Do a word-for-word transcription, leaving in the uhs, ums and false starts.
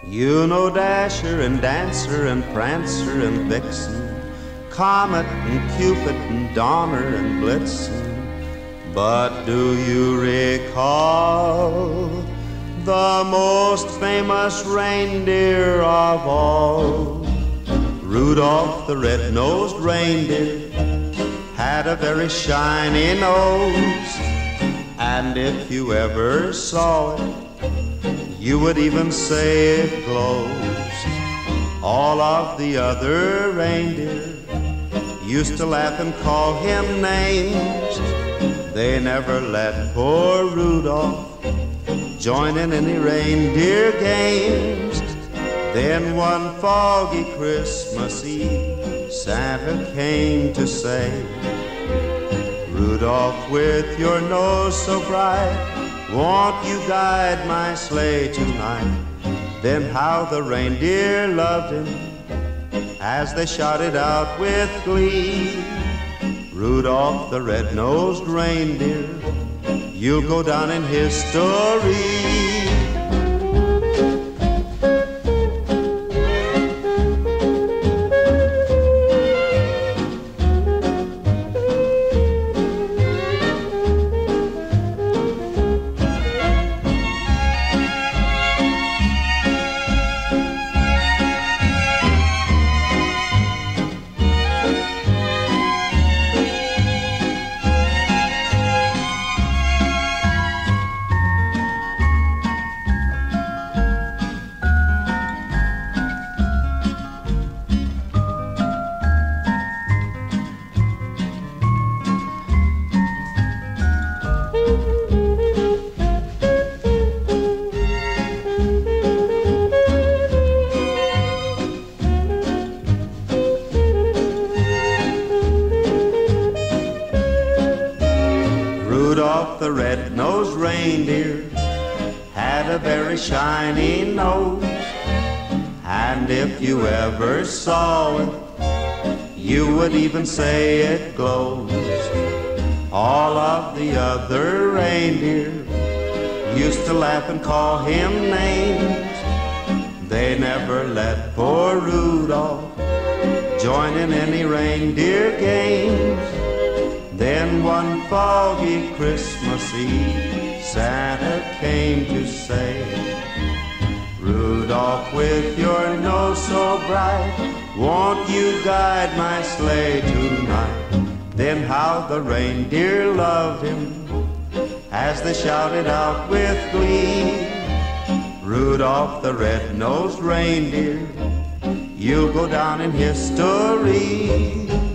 You know Dasher and Dancer and Prancer and Vixen, Comet and Cupid and Donner and Blitzen. But do you recall the most famous reindeer of all? Rudolph the red-nosed reindeer had a very shiny nose, and if you ever saw it, you would even say it glows. All of the other reindeer used to laugh and call him names. They never let poor Rudolph join in any reindeer games. Then one foggy Christmas Eve, Santa came to say, Rudolph, with your nose so bright, won't you guide my sleigh tonight? Then how the reindeer loved him as they shouted out with glee, Rudolph the red-nosed reindeer, you'll go down in history. Rudolph the red-nosed reindeer had a very shiny nose, and if you ever saw it, you would even say it glows. All of the other reindeer used to laugh and call him names. They never let poor Rudolph join in any reindeer games. Then one foggy Christmas Eve, Santa came to say, Rudolph, with your nose so bright, won't you guide my sleigh tonight? Then how the reindeer loved him as they shouted out with glee, Rudolph the red-nosed reindeer, you'll go down in history.